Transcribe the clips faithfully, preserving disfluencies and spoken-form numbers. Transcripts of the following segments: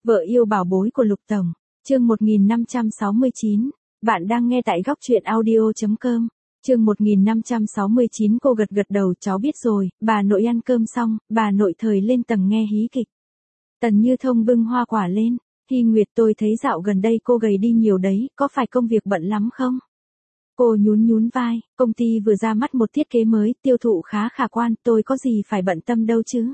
Vợ yêu bảo bối của Lục Tổng, chương một nghìn năm trăm sáu mươi chín, bạn đang nghe tại góc truyện audio chấm com, chương một nghìn năm trăm sáu mươi chín. Cô gật gật đầu, cháu biết rồi. Bà nội ăn cơm xong, bà nội thời lên tầng nghe hí kịch. Tần Như Thông bưng hoa quả lên. Hy Nguyệt, tôi thấy dạo gần đây cô gầy đi nhiều đấy, có phải công việc bận lắm không? Cô nhún nhún vai, công ty vừa ra mắt một thiết kế mới, tiêu thụ khá khả quan, tôi có gì phải bận tâm đâu chứ.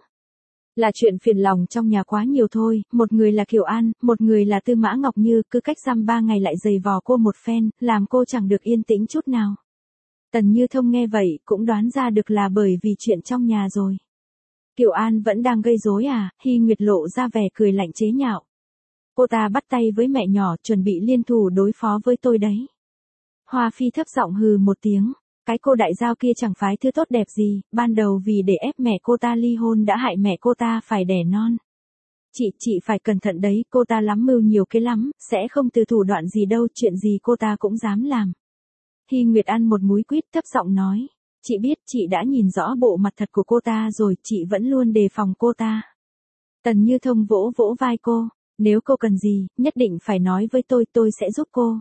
Là chuyện phiền lòng trong nhà quá nhiều thôi, một người là Kiều An, một người là Tư Mã Ngọc Như, cứ cách dăm ba ngày lại giày vò cô một phen, làm cô chẳng được yên tĩnh chút nào. Tần Như Thông nghe vậy, cũng đoán ra được là bởi vì chuyện trong nhà rồi. Kiều An vẫn đang gây rối à? Hy Nguyệt lộ ra vẻ cười lạnh chế nhạo. Cô ta bắt tay với mẹ nhỏ, chuẩn bị liên thủ đối phó với tôi đấy. Hoa Phi thấp giọng hừ một tiếng. Cái cô đại giao kia chẳng phái thứ tốt đẹp gì, ban đầu vì để ép mẹ cô ta ly hôn đã hại mẹ cô ta phải đẻ non. Chị, chị phải cẩn thận đấy, cô ta lắm mưu nhiều kế lắm, sẽ không từ thủ đoạn gì đâu, chuyện gì cô ta cũng dám làm. Hy Nguyệt ăn một múi quýt thấp giọng nói, chị biết, chị đã nhìn rõ bộ mặt thật của cô ta rồi, chị vẫn luôn đề phòng cô ta. Tần Như Thông vỗ vỗ vai cô, nếu cô cần gì, nhất định phải nói với tôi, tôi sẽ giúp cô.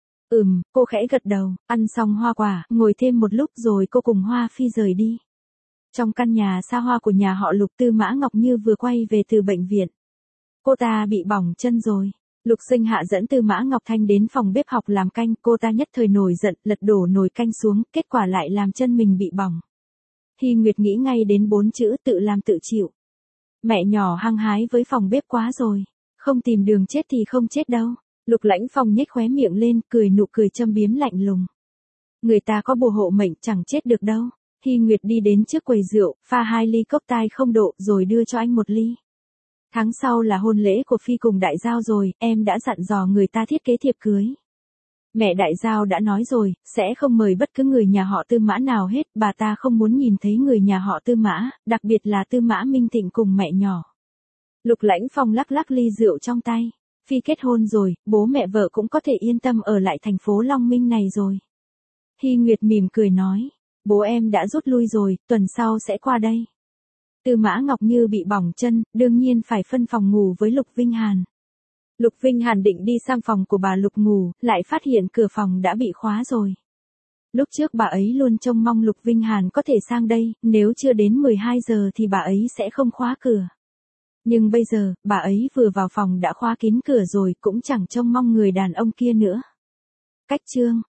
Ừm, cô khẽ gật đầu, ăn xong hoa quả, ngồi thêm một lúc rồi cô cùng Hoa Phi rời đi. Trong căn nhà xa hoa của nhà họ Lục, Tư Mã Ngọc Như vừa quay về từ bệnh viện. Cô ta bị bỏng chân rồi. Lục Sinh Hạ dẫn Tư Mã Ngọc Thanh đến phòng bếp học làm canh, cô ta nhất thời nổi giận, lật đổ nồi canh xuống, kết quả lại làm chân mình bị bỏng. Hy Nguyệt nghĩ ngay đến bốn chữ tự làm tự chịu. Mẹ nhỏ hăng hái với phòng bếp quá rồi, không tìm đường chết thì không chết đâu. Lục Lãnh Phong nhếch khóe miệng lên, cười nụ cười châm biếm lạnh lùng. Người ta có bùa hộ mệnh chẳng chết được đâu. Hy Nguyệt đi đến trước quầy rượu, pha hai ly cốc tai không độ rồi đưa cho anh một ly. Tháng sau là hôn lễ của Phi cùng đại giao rồi, em đã dặn dò người ta thiết kế thiệp cưới. Mẹ đại giao đã nói rồi, sẽ không mời bất cứ người nhà họ Tư Mã nào hết, bà ta không muốn nhìn thấy người nhà họ Tư Mã, đặc biệt là Tư Mã Minh Thịnh cùng mẹ nhỏ. Lục Lãnh Phong lắc lắc ly rượu trong tay. Phi kết hôn rồi, bố mẹ vợ cũng có thể yên tâm ở lại thành phố Long Minh này rồi. Hy Nguyệt mỉm cười nói, bố em đã rút lui rồi, tuần sau sẽ qua đây. Tư Mã Ngọc Như bị bỏng chân, đương nhiên phải phân phòng ngủ với Lục Vinh Hàn. Lục Vinh Hàn định đi sang phòng của bà Lục ngủ, lại phát hiện cửa phòng đã bị khóa rồi. Lúc trước bà ấy luôn trông mong Lục Vinh Hàn có thể sang đây, nếu chưa đến mười hai giờ thì bà ấy sẽ không khóa cửa. Nhưng bây giờ, bà ấy vừa vào phòng đã khóa kín cửa rồi, cũng chẳng trông mong người đàn ông kia nữa. Cách chương